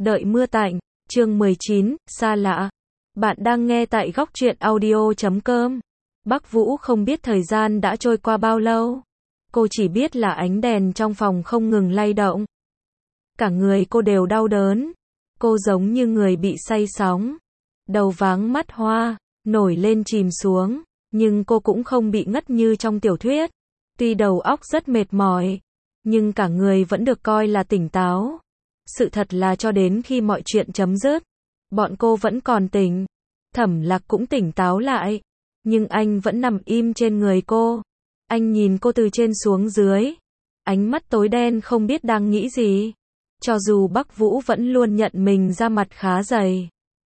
Đợi mưa tạnh, chương 19, xa lạ. Bạn đang nghe tại góc truyện audio.com. Bắc Vũ không biết thời gian đã trôi qua bao lâu. Cô chỉ biết là ánh đèn trong phòng không ngừng lay động. Cả người cô đều đau đớn. Cô giống như người bị say sóng. Đầu váng mắt hoa, nổi lên chìm xuống. Nhưng cô cũng không bị ngất như trong tiểu thuyết. Tuy đầu óc rất mệt mỏi, nhưng cả người vẫn được coi là tỉnh táo. Sự thật là cho đến khi mọi chuyện chấm dứt, bọn cô vẫn còn tỉnh. Thẩm Lạc cũng tỉnh táo lại, nhưng anh vẫn nằm im trên người cô. Anh nhìn cô từ trên xuống dưới, ánh mắt tối đen không biết đang nghĩ gì. Cho dù Bắc Vũ vẫn luôn nhận mình ra mặt khá dày,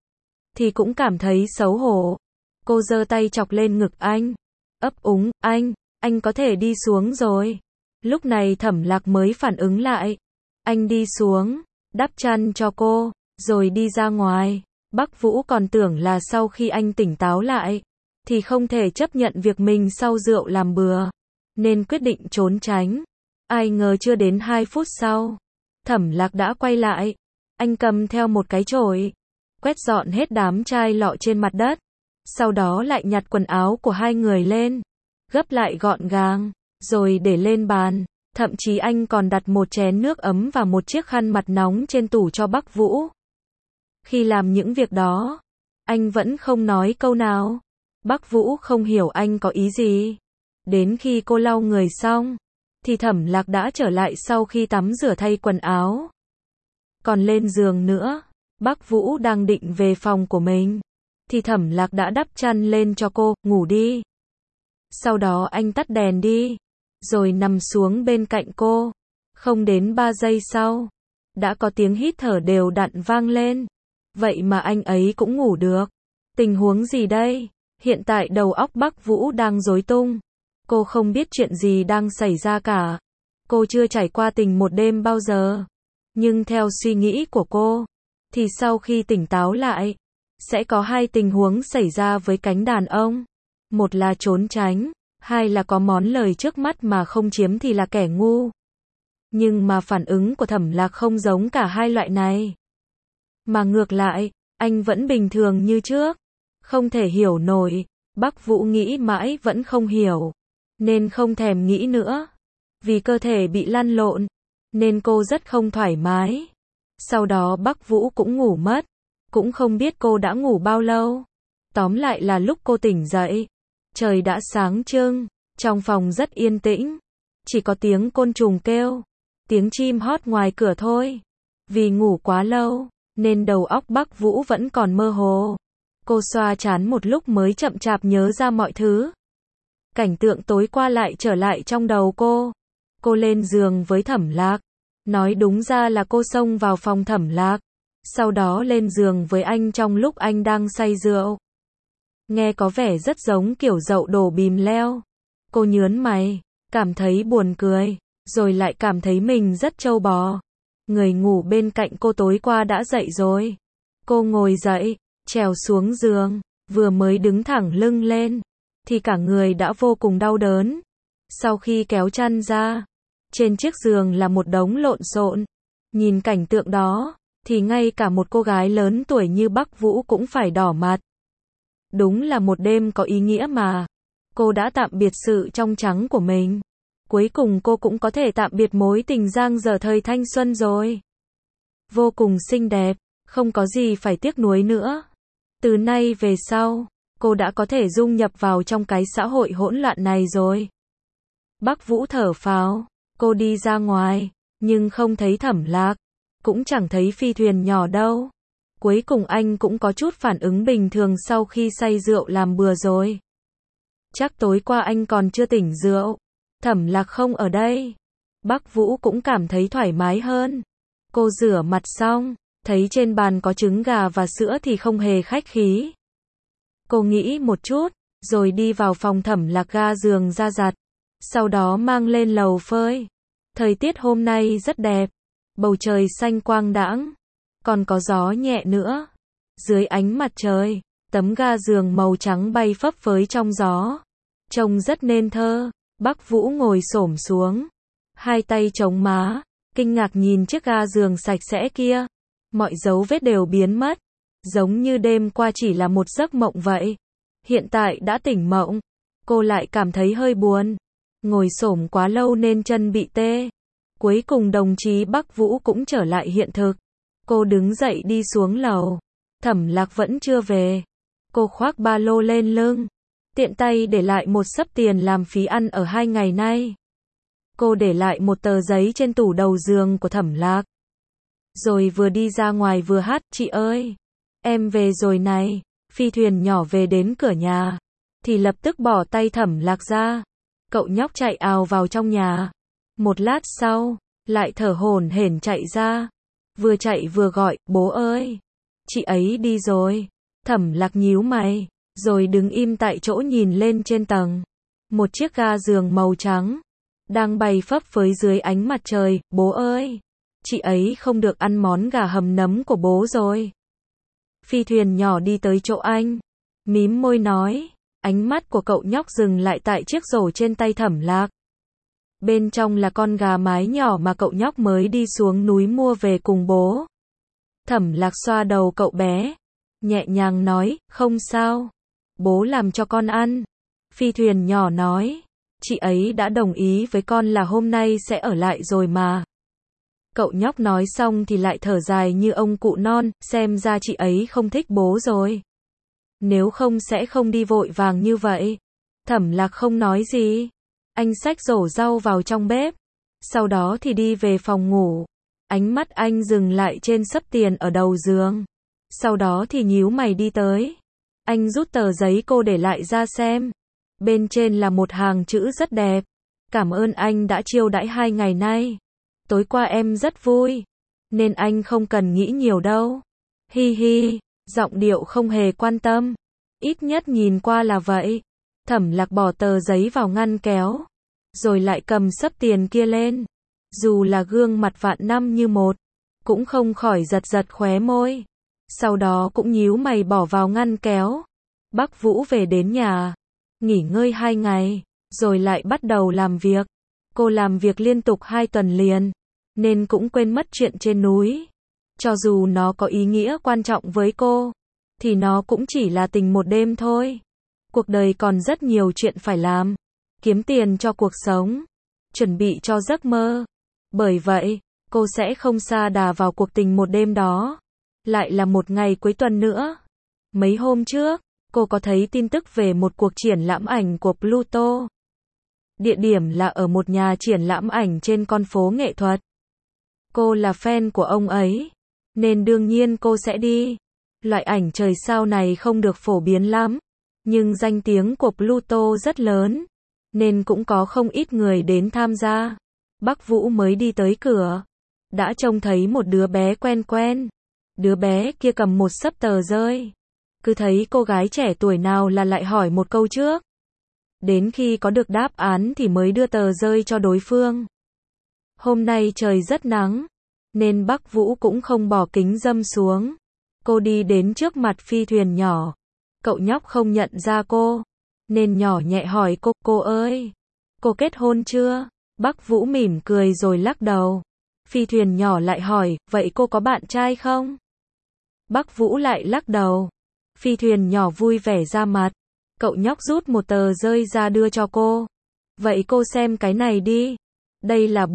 thì cũng cảm thấy xấu hổ. Cô giơ tay chọc lên ngực anh, ấp úng, anh có thể đi xuống rồi. Lúc này Thẩm Lạc mới phản ứng lại. Anh đi xuống, đắp chăn cho cô, rồi đi ra ngoài. Bắc Vũ còn tưởng là sau khi anh tỉnh táo lại, thì không thể chấp nhận việc mình sau rượu làm bừa, nên quyết định trốn tránh. Ai ngờ chưa đến 2 phút sau, Thẩm Lạc đã quay lại. Anh cầm theo một cái chổi, quét dọn hết đám chai lọ trên mặt đất. Sau đó lại nhặt quần áo của hai người lên, gấp lại gọn gàng, rồi để lên bàn. Thậm chí anh còn đặt một chén nước ấm và một chiếc khăn mặt nóng trên tủ cho Bắc Vũ. Khi làm những việc đó, anh vẫn không nói câu nào. Bắc Vũ không hiểu anh có ý gì. Đến khi cô lau người xong, thì Thẩm Lạc đã trở lại sau khi tắm rửa thay quần áo. Còn lên giường nữa, Bắc Vũ đang định về phòng của mình, thì Thẩm Lạc đã đắp chăn lên cho cô, ngủ đi. Sau đó anh tắt đèn đi, rồi nằm xuống bên cạnh cô. Không đến 3 giây sau, đã có tiếng hít thở đều đặn vang lên. Vậy mà anh ấy cũng ngủ được. Tình huống gì đây? Hiện tại đầu óc Bắc Vũ đang rối tung. Cô không biết chuyện gì đang xảy ra cả. Cô chưa trải qua tình một đêm bao giờ. Nhưng theo suy nghĩ của cô, thì sau khi tỉnh táo lại, sẽ có 2 tình huống xảy ra với cánh đàn ông. Một là trốn tránh, 2 là có món lời trước mắt mà không chiếm thì là kẻ ngu. Nhưng mà phản ứng của Thẩm Lạc không giống cả 2 loại này. Mà ngược lại, anh vẫn bình thường như trước. Không thể hiểu nổi. Bắc Vũ nghĩ mãi vẫn không hiểu, nên không thèm nghĩ nữa. Vì cơ thể bị lăn lộn, nên cô rất không thoải mái. Sau đó Bắc Vũ cũng ngủ mất. Cũng không biết cô đã ngủ bao lâu. Tóm lại là lúc cô tỉnh dậy, trời đã sáng trưng, trong phòng rất yên tĩnh. Chỉ có tiếng côn trùng kêu, tiếng chim hót ngoài cửa thôi. Vì ngủ quá lâu, nên đầu óc Bắc Vũ vẫn còn mơ hồ. Cô xoa trán một lúc mới chậm chạp nhớ ra mọi thứ. Cảnh tượng tối qua lại trở lại trong đầu cô. Cô lên giường với Thẩm Lạc. Nói đúng ra là cô xông vào phòng Thẩm Lạc, sau đó lên giường với anh trong lúc anh đang say rượu. Nghe có vẻ rất giống kiểu dậu đổ bìm leo. Cô nhớn mày, cảm thấy buồn cười, rồi lại cảm thấy mình rất trâu bò. Người ngủ bên cạnh cô tối qua đã dậy rồi. Cô ngồi dậy, trèo xuống giường, vừa mới đứng thẳng lưng lên, thì cả người đã vô cùng đau đớn. Sau khi kéo chăn ra, trên chiếc giường là một đống lộn xộn. Nhìn cảnh tượng đó, thì ngay cả một cô gái lớn tuổi như Bắc Vũ cũng phải đỏ mặt. Đúng là một đêm có ý nghĩa mà. Cô đã tạm biệt sự trong trắng của mình. Cuối cùng cô cũng có thể tạm biệt mối tình dang dở thời thanh xuân rồi. Vô cùng xinh đẹp, không có gì phải tiếc nuối nữa. Từ nay về sau, cô đã có thể dung nhập vào trong cái xã hội hỗn loạn này rồi. Bắc Vũ thở phào, cô đi ra ngoài, nhưng không thấy Thẩm Lạc, cũng chẳng thấy phi thuyền nhỏ đâu. Cuối cùng anh cũng có chút phản ứng bình thường sau khi say rượu làm bừa rồi. Chắc tối qua anh còn chưa tỉnh rượu. Thẩm Lạc không ở đây. Bắc Vũ cũng cảm thấy thoải mái hơn. Cô rửa mặt xong, thấy trên bàn có trứng gà và sữa thì không hề khách khí. Cô nghĩ một chút, rồi đi vào phòng Thẩm Lạc ga giường ra giặt. Sau đó mang lên lầu phơi. Thời tiết hôm nay rất đẹp. Bầu trời xanh quang đãng, còn có gió nhẹ nữa. Dưới ánh mặt trời, tấm ga giường màu trắng bay phấp phới trong gió. Trông rất nên thơ. Bắc Vũ ngồi xổm xuống, hai tay chống má, kinh ngạc nhìn chiếc ga giường sạch sẽ kia. Mọi dấu vết đều biến mất, giống như đêm qua chỉ là một giấc mộng vậy. Hiện tại đã tỉnh mộng, cô lại cảm thấy hơi buồn. Ngồi xổm quá lâu nên chân bị tê. Cuối cùng đồng chí Bắc Vũ cũng trở lại hiện thực. Cô đứng dậy đi xuống lầu. Thẩm Lạc vẫn chưa về. Cô khoác ba lô lên lưng, tiện tay để lại một xấp tiền làm phí ăn ở 2 ngày nay. Cô để lại một tờ giấy trên tủ đầu giường của Thẩm Lạc. Rồi vừa đi ra ngoài vừa hát, chị ơi, em về rồi này. Phi Thuyền nhỏ về đến cửa nhà, thì lập tức bỏ tay Thẩm Lạc ra. Cậu nhóc chạy ào vào trong nhà. Một lát sau, lại thở hổn hển chạy ra. Vừa chạy vừa gọi, bố ơi, chị ấy đi rồi. Thẩm Lạc nhíu mày, rồi đứng im tại chỗ nhìn lên trên tầng. Một chiếc ga giường màu trắng đang bay phấp phới dưới ánh mặt trời. Bố ơi, chị ấy không được ăn món gà hầm nấm của bố rồi. Phi Thuyền nhỏ đi tới chỗ anh, mím môi nói. Ánh mắt của cậu nhóc dừng lại tại chiếc rổ trên tay Thẩm Lạc. Bên trong là con gà mái nhỏ mà cậu nhóc mới đi xuống núi mua về cùng bố. Thẩm Lạc xoa đầu cậu bé, nhẹ nhàng nói, không sao, bố làm cho con ăn. Phi Thuyền nhỏ nói, chị ấy đã đồng ý với con là hôm nay sẽ ở lại rồi mà. Cậu nhóc nói xong thì lại thở dài như ông cụ non, xem ra chị ấy không thích bố rồi. Nếu không sẽ không đi vội vàng như vậy. Thẩm Lạc không nói gì. Anh xách rổ rau vào trong bếp. Sau đó thì đi về phòng ngủ. Ánh mắt anh dừng lại trên xấp tiền ở đầu giường. Sau đó thì nhíu mày đi tới. Anh rút tờ giấy cô để lại ra xem. Bên trên là một hàng chữ rất đẹp. Cảm ơn anh đã chiêu đãi 2 ngày nay. Tối qua em rất vui, nên anh không cần nghĩ nhiều đâu. Hi hi, giọng điệu không hề quan tâm. Ít nhất nhìn qua là vậy. Thẩm Lạc bỏ tờ giấy vào ngăn kéo, rồi lại cầm xấp tiền kia lên. Dù là gương mặt vạn năm như một, cũng không khỏi giật giật khóe môi. Sau đó cũng nhíu mày bỏ vào ngăn kéo. Bắc Vũ về đến nhà, nghỉ ngơi 2 ngày, rồi lại bắt đầu làm việc. Cô làm việc liên tục 2 tuần liền, nên cũng quên mất chuyện trên núi. Cho dù nó có ý nghĩa quan trọng với cô, thì nó cũng chỉ là tình một đêm thôi. Cuộc đời còn rất nhiều chuyện phải làm. Kiếm tiền cho cuộc sống, chuẩn bị cho giấc mơ. Bởi vậy, cô sẽ không sa đà vào cuộc tình một đêm đó. Lại là một ngày cuối tuần nữa. Mấy hôm trước, cô có thấy tin tức về một cuộc triển lãm ảnh của Pluto. Địa điểm là ở một nhà triển lãm ảnh trên con phố nghệ thuật. Cô là fan của ông ấy, nên đương nhiên cô sẽ đi. Loại ảnh trời sao này không được phổ biến lắm, nhưng danh tiếng của Pluto rất lớn, nên cũng có không ít người đến tham gia. Bắc Vũ mới đi tới cửa, đã trông thấy một đứa bé quen quen. Đứa bé kia cầm một xấp tờ rơi. Cứ thấy cô gái trẻ tuổi nào là lại hỏi một câu trước. Đến khi có được đáp án thì mới đưa tờ rơi cho đối phương. Hôm nay trời rất nắng, nên Bắc Vũ cũng không bỏ kính râm xuống. Cô đi đến trước mặt Phi Thuyền nhỏ. Cậu nhóc không nhận ra cô, nên nhỏ nhẹ hỏi cô ơi, cô kết hôn chưa? Bắc Vũ mỉm cười rồi lắc đầu. Phi Thuyền nhỏ lại hỏi, vậy cô có bạn trai không? Bắc Vũ lại lắc đầu. Phi Thuyền nhỏ vui vẻ ra mặt. Cậu nhóc rút một tờ rơi ra đưa cho cô. Vậy cô xem cái này đi. Đây là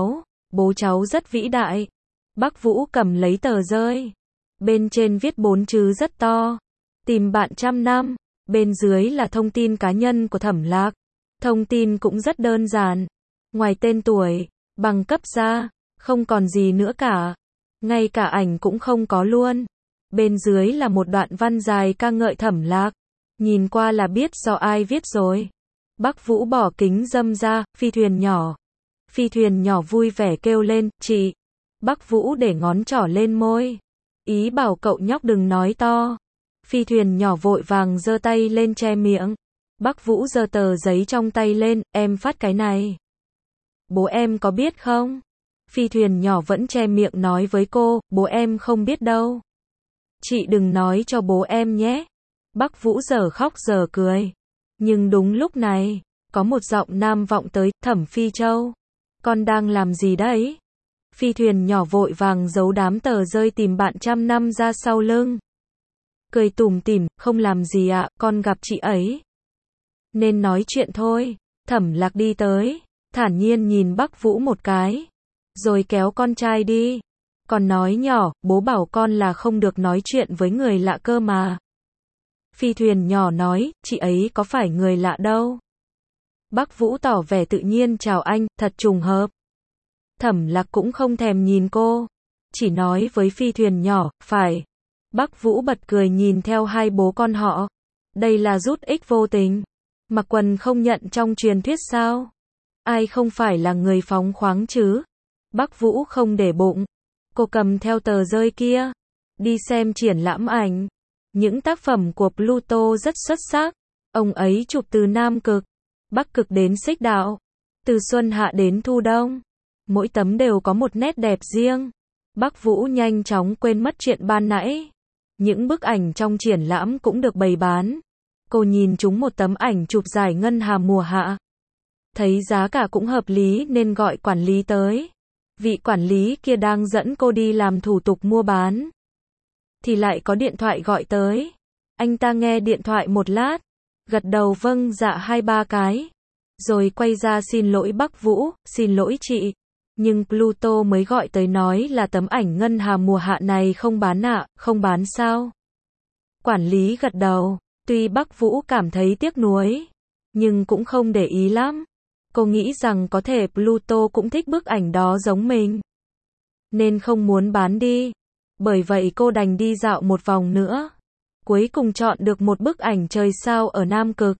bố cháu rất vĩ đại. Bắc Vũ cầm lấy tờ rơi. Bên trên viết 4 chữ rất to. Tìm bạn trăm năm. Bên dưới là thông tin cá nhân của Thẩm Lạc. Thông tin cũng rất đơn giản. Ngoài tên tuổi, bằng cấp ra, không còn gì nữa cả. Ngay cả ảnh cũng không có luôn. Bên dưới là một đoạn văn dài ca ngợi Thẩm Lạc. Nhìn qua là biết do ai viết rồi. Bắc Vũ bỏ kính râm ra, Phi Thuyền nhỏ. Phi Thuyền nhỏ vui vẻ kêu lên, chị. Bắc Vũ để ngón trỏ lên môi. Ý bảo cậu nhóc đừng nói to. Phi Thuyền nhỏ vội vàng giơ tay lên che miệng. Bắc Vũ giơ tờ giấy trong tay lên, em phát cái này. Bố em có biết không? Phi Thuyền nhỏ vẫn che miệng nói với cô, bố em không biết đâu. Chị đừng nói cho bố em nhé. Bắc Vũ giờ khóc giờ cười. Nhưng đúng lúc này, có một giọng nam vọng tới, Thẩm Phi Châu. Con đang làm gì đấy? Phi thuyền nhỏ vội vàng giấu đám tờ rơi tìm bạn trăm năm ra sau lưng. Cười tủm tỉm, không làm gì ạ, con gặp chị ấy. Nên nói chuyện thôi. Thẩm Lạc đi tới, thản nhiên nhìn Bắc Vũ một cái, rồi kéo con trai đi. Còn nói nhỏ, bố bảo con là không được nói chuyện với người lạ cơ mà. Phi thuyền nhỏ nói, chị ấy có phải người lạ đâu. Bắc Vũ tỏ vẻ tự nhiên chào anh, thật trùng hợp. Thẩm Lạc cũng không thèm nhìn cô, chỉ nói với phi thuyền nhỏ, phải. Bắc Vũ bật cười nhìn theo hai bố con họ. Đây là rút ích vô tình. Mặc quần không nhận trong truyền thuyết sao? Ai không phải là người phóng khoáng chứ? Bắc Vũ không để bụng. Cô cầm theo tờ rơi kia, đi xem triển lãm ảnh. Những tác phẩm của Pluto rất xuất sắc. Ông ấy chụp từ Nam Cực, Bắc Cực đến Xích Đạo, từ xuân hạ đến thu đông. Mỗi tấm đều có một nét đẹp riêng. Bắc Vũ nhanh chóng quên mất chuyện ban nãy. Những bức ảnh trong triển lãm cũng được bày bán. Cô nhìn chúng một tấm ảnh chụp giải ngân hà mùa hạ. Thấy giá cả cũng hợp lý nên gọi quản lý tới. Vị quản lý kia đang dẫn cô đi làm thủ tục mua bán. Thì lại có điện thoại gọi tới. Anh ta nghe điện thoại một lát, gật đầu vâng dạ 2-3 cái. Rồi quay ra xin lỗi Bắc Vũ, xin lỗi chị. Nhưng Pluto mới gọi tới nói là tấm ảnh ngân hà mùa hạ này không bán ạ, không bán sao? Quản lý gật đầu, tuy Bắc Vũ cảm thấy tiếc nuối, nhưng cũng không để ý lắm. Cô nghĩ rằng có thể Pluto cũng thích bức ảnh đó giống mình, nên không muốn bán đi. Bởi vậy cô đành đi dạo một vòng nữa. Cuối cùng chọn được một bức ảnh trời sao ở Nam Cực.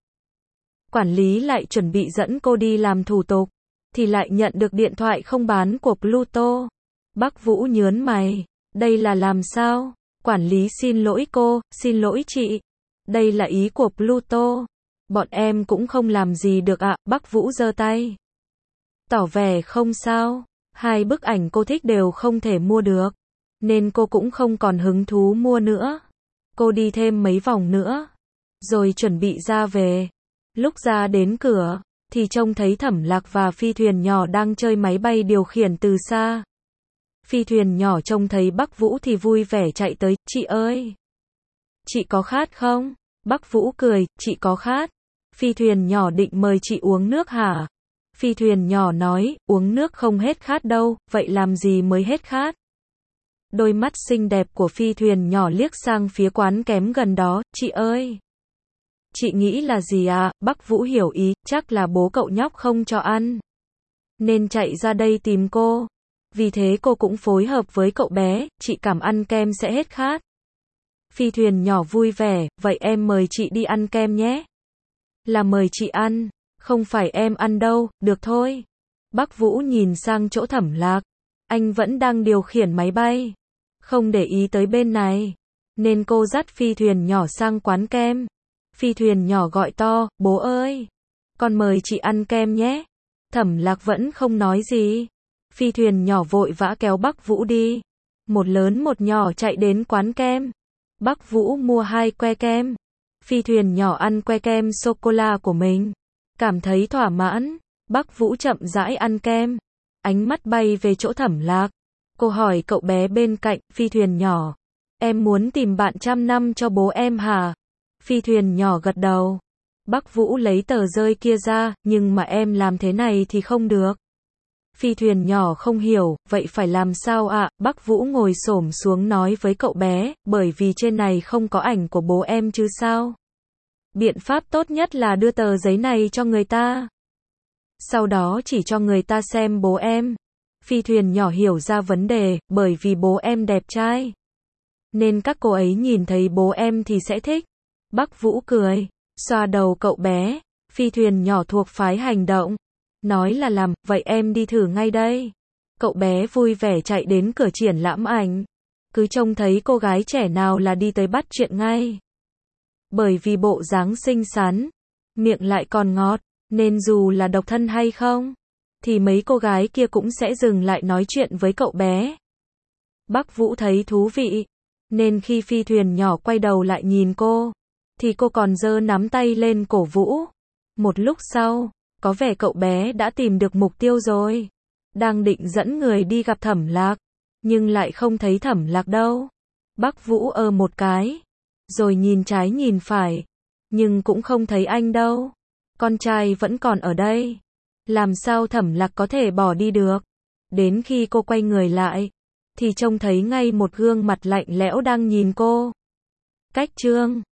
Quản lý lại chuẩn bị dẫn cô đi làm thủ tục, thì lại nhận được điện thoại không bán của Pluto. Bắc Vũ nhớn mày, đây là làm sao? Quản lý xin lỗi cô, xin lỗi chị. Đây là ý của Pluto. Bọn em cũng không làm gì được ạ, Bắc Vũ giơ tay. Tỏ vẻ không sao, hai bức ảnh cô thích đều không thể mua được, nên cô cũng không còn hứng thú mua nữa. Cô đi thêm mấy vòng nữa, rồi chuẩn bị ra về. Lúc ra đến cửa, thì trông thấy Thẩm Lạc và phi thuyền nhỏ đang chơi máy bay điều khiển từ xa. Phi thuyền nhỏ trông thấy Bắc Vũ thì vui vẻ chạy tới, chị ơi! Chị có khát không? Bắc Vũ cười, chị có khát. Phi thuyền nhỏ định mời chị uống nước hả? Phi thuyền nhỏ nói, uống nước không hết khát đâu, vậy làm gì mới hết khát? Đôi mắt xinh đẹp của phi thuyền nhỏ liếc sang phía quán kém gần đó, chị ơi! Chị nghĩ là gì à? Bắc Vũ hiểu ý, chắc là bố cậu nhóc không cho ăn, nên chạy ra đây tìm cô. Vì thế cô cũng phối hợp với cậu bé, chị cảm ăn kem sẽ hết khát. Phi thuyền nhỏ vui vẻ, vậy em mời chị đi ăn kem nhé. Là mời chị ăn, không phải em ăn đâu, được thôi. Bắc Vũ nhìn sang chỗ Thẩm Lạc. Anh vẫn đang điều khiển máy bay, không để ý tới bên này, nên cô dắt phi thuyền nhỏ sang quán kem. Phi thuyền nhỏ gọi to, bố ơi! Con mời chị ăn kem nhé. Thẩm Lạc vẫn không nói gì. Phi thuyền nhỏ vội vã kéo Bắc Vũ đi. Một lớn một nhỏ chạy đến quán kem. Bắc Vũ mua 2 que kem. Phi thuyền nhỏ ăn que kem sô-cô-la của mình, cảm thấy thỏa mãn. Bắc Vũ chậm rãi ăn kem. Ánh mắt bay về chỗ Thẩm Lạc. Cô hỏi cậu bé bên cạnh, phi thuyền nhỏ, em muốn tìm bạn trăm năm cho bố em hả? Phi thuyền nhỏ gật đầu. Bắc Vũ lấy tờ rơi kia ra, nhưng mà em làm thế này thì không được. Phi thuyền nhỏ không hiểu, vậy phải làm sao ạ? Bắc Vũ ngồi xổm xuống nói với cậu bé, bởi vì trên này không có ảnh của bố em chứ sao? Biện pháp tốt nhất là đưa tờ giấy này cho người ta. Sau đó chỉ cho người ta xem bố em. Phi thuyền nhỏ hiểu ra vấn đề, bởi vì bố em đẹp trai, nên các cô ấy nhìn thấy bố em thì sẽ thích. Bắc Vũ cười, xoa đầu cậu bé. Phi thuyền nhỏ thuộc phái hành động, nói là làm, vậy em đi thử ngay đây. Cậu bé vui vẻ chạy đến cửa triển lãm ảnh. Cứ trông thấy cô gái trẻ nào là đi tới bắt chuyện ngay. Bởi vì bộ dáng xinh xắn, miệng lại còn ngọt, nên dù là độc thân hay không, thì mấy cô gái kia cũng sẽ dừng lại nói chuyện với cậu bé. Bắc Vũ thấy thú vị, nên khi phi thuyền nhỏ quay đầu lại nhìn cô, thì cô còn giơ nắm tay lên cổ vũ. Một lúc sau, có vẻ cậu bé đã tìm được mục tiêu rồi. đang định dẫn người đi gặp Thẩm Lạc, nhưng lại không thấy Thẩm Lạc đâu. Bác Vũ một cái, rồi nhìn trái nhìn phải, nhưng cũng không thấy anh đâu. Con trai vẫn còn ở đây, làm sao Thẩm Lạc có thể bỏ đi được? Đến khi cô quay người lại, thì trông thấy ngay một gương mặt lạnh lẽo đang nhìn cô. Cách Trương